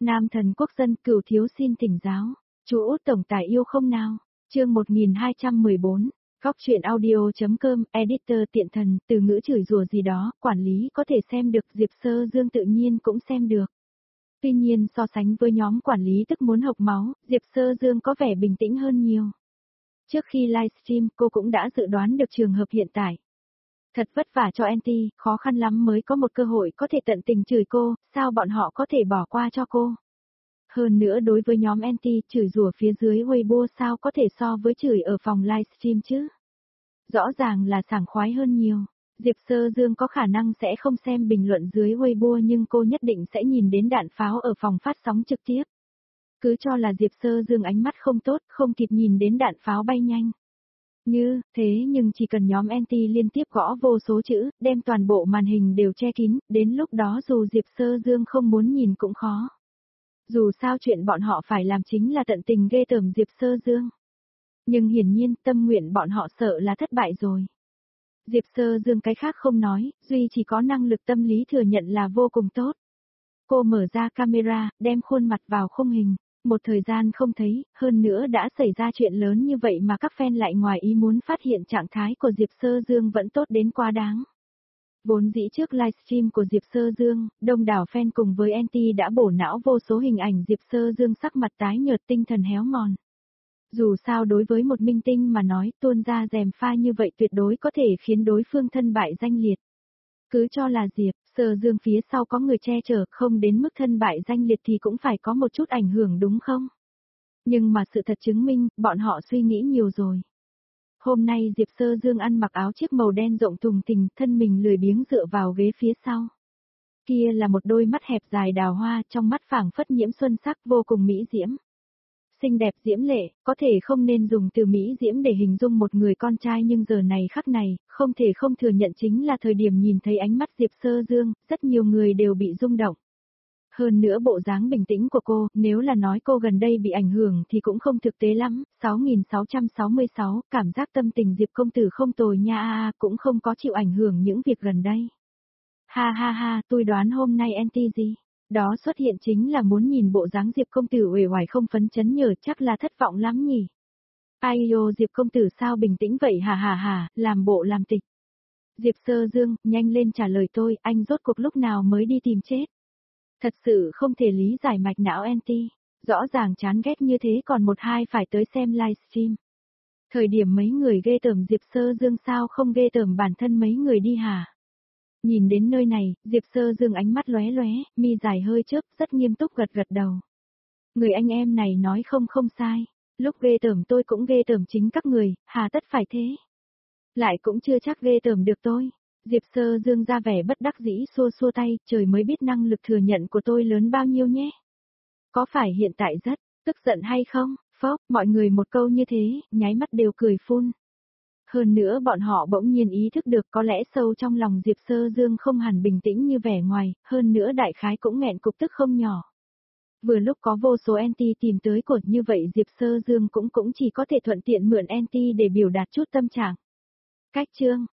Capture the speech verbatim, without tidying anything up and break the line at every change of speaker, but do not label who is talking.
Nam thần quốc dân cửu thiếu xin thỉnh giáo. Chú Út tổng tài yêu không nào? Chương một nghìn hai trăm mười bốn. Góc truyện audio.com, editor tiện thần, từ ngữ chửi rủa gì đó, quản lý có thể xem được, Diệp Sơ Dương tự nhiên cũng xem được. Tuy nhiên so sánh với nhóm quản lý tức muốn hộc máu, Diệp Sơ Dương có vẻ bình tĩnh hơn nhiều. Trước khi livestream cô cũng đã dự đoán được trường hợp hiện tại. Thật vất vả cho en tê, khó khăn lắm mới có một cơ hội có thể tận tình chửi cô, sao bọn họ có thể bỏ qua cho cô. Hơn nữa đối với nhóm en tê, chửi rủa phía dưới Weibo sao có thể so với chửi ở phòng livestream chứ. Rõ ràng là sảng khoái hơn nhiều. Diệp Sơ Dương có khả năng sẽ không xem bình luận dưới Weibo nhưng cô nhất định sẽ nhìn đến đạn pháo ở phòng phát sóng trực tiếp. Cứ cho là Diệp Sơ Dương ánh mắt không tốt, không kịp nhìn đến đạn pháo bay nhanh. Như, thế nhưng chỉ cần nhóm en tê liên tiếp gõ vô số chữ, đem toàn bộ màn hình đều che kín, đến lúc đó dù Diệp Sơ Dương không muốn nhìn cũng khó. Dù sao chuyện bọn họ phải làm chính là tận tình ghê tởm Diệp Sơ Dương. Nhưng hiển nhiên tâm nguyện bọn họ sợ là thất bại rồi. Diệp Sơ Dương cái khác không nói, duy chỉ có năng lực tâm lý thừa nhận là vô cùng tốt. Cô mở ra camera, đem khuôn mặt vào khung hình. Một thời gian không thấy, hơn nữa đã xảy ra chuyện lớn như vậy mà các fan lại ngoài ý muốn phát hiện trạng thái của Diệp Sơ Dương vẫn tốt đến quá đáng. Vốn dĩ trước livestream của Diệp Sơ Dương, đông đảo fan cùng với en tê đã bổ não vô số hình ảnh Diệp Sơ Dương sắc mặt tái nhợt tinh thần héo mòn. Dù sao đối với một minh tinh mà nói tuôn ra rèm pha như vậy tuyệt đối có thể khiến đối phương thân bại danh liệt. Cứ cho là Diệp Sơ Dương phía sau có người che chở không đến mức thân bại danh liệt thì cũng phải có một chút ảnh hưởng đúng không? Nhưng mà sự thật chứng minh, bọn họ suy nghĩ nhiều rồi. Hôm nay Diệp Sơ Dương ăn mặc áo chiếc màu đen rộng thùng thình, thân mình lười biếng dựa vào ghế phía sau. Kia là một đôi mắt hẹp dài đào hoa, trong mắt phảng phất nhiễm xuân sắc vô cùng mỹ diễm. Xinh đẹp diễm lệ, có thể không nên dùng từ mỹ diễm để hình dung một người con trai nhưng giờ này khắc này, không thể không thừa nhận chính là thời điểm nhìn thấy ánh mắt Diệp Sơ Dương, rất nhiều người đều bị rung động. Hơn nữa bộ dáng bình tĩnh của cô, nếu là nói cô gần đây bị ảnh hưởng thì cũng không thực tế lắm, sáu nghìn sáu trăm sáu mươi sáu, cảm giác tâm tình Diệp công tử không tồi nha a a, cũng không có chịu ảnh hưởng những việc gần đây. Ha ha ha, tôi đoán hôm nay en tê gì? Đó xuất hiện chính là muốn nhìn bộ dáng Diệp công tử uể oải không phấn chấn nhờ chắc là thất vọng lắm nhỉ. Ai yo Diệp công tử sao bình tĩnh vậy hả hả hả, làm bộ làm tịch. Diệp Sơ Dương, nhanh lên trả lời tôi, anh rốt cuộc lúc nào mới đi tìm chết. Thật sự không thể lý giải mạch não en tê, rõ ràng chán ghét như thế còn một hai phải tới xem livestream. Thời điểm mấy người ghê tởm Diệp Sơ Dương sao không ghê tởm bản thân mấy người đi hả? Nhìn đến nơi này, Diệp Sơ Dương ánh mắt lóe lóe, mi dài hơi chớp, rất nghiêm túc gật gật đầu. Người anh em này nói không không sai, lúc ghê tởm tôi cũng ghê tởm chính các người, hà tất phải thế. Lại cũng chưa chắc ghê tởm được tôi. Diệp Sơ Dương ra vẻ bất đắc dĩ xua xua tay, trời mới biết năng lực thừa nhận của tôi lớn bao nhiêu nhé. Có phải hiện tại rất tức giận hay không? Phốc, mọi người một câu như thế, nháy mắt đều cười phun. Hơn nữa bọn họ bỗng nhiên ý thức được có lẽ sâu trong lòng Diệp Sơ Dương không hẳn bình tĩnh như vẻ ngoài, hơn nữa đại khái cũng nghẹn cục tức không nhỏ. Vừa lúc có vô số en tê tìm tới cột như vậy Diệp Sơ Dương cũng cũng chỉ có thể thuận tiện mượn en tê để biểu đạt chút tâm trạng. Cách chương